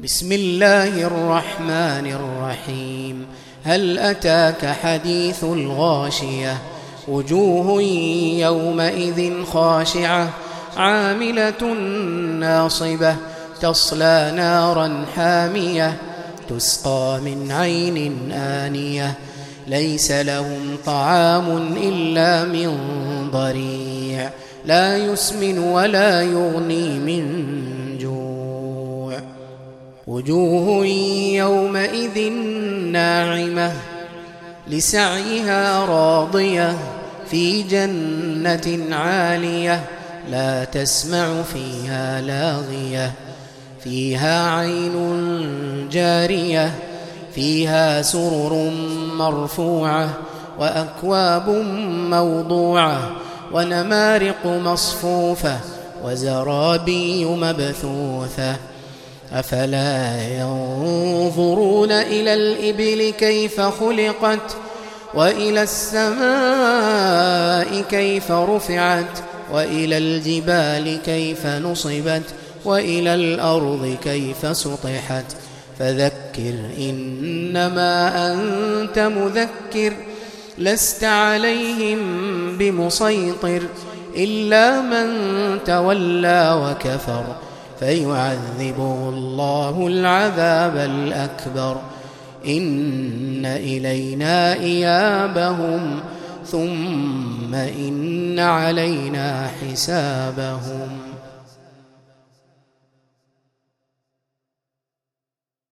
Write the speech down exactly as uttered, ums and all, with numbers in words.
بسم الله الرحمن الرحيم. هل أتاك حديث الغاشية؟ وجوه يومئذ خاشعة عاملة ناصبة تصلى نارا حامية تسقى من عين آنية ليس لهم طعام إلا من ضريع لا يسمن ولا يغني من جوع. وجوه يومئذ ناعمة لسعيها راضية في جنة عالية لا تسمع فيها لاغية فيها عين جارية فيها سرر مرفوعة وأكواب موضوعة ونمارق مصفوفة وزرابي مبثوثة. أفلا ينظرون إلى الإبل كيف خلقت وإلى السماء كيف رفعت وإلى الجبال كيف نصبت وإلى الأرض كيف سطحت. فذكر إنما أنت مذكر لست عليهم بمسيطر إلا من تولى وكفر فيعذبه الله العذاب الأكبر. إن إلينا إيابهم ثم إن علينا حسابهم.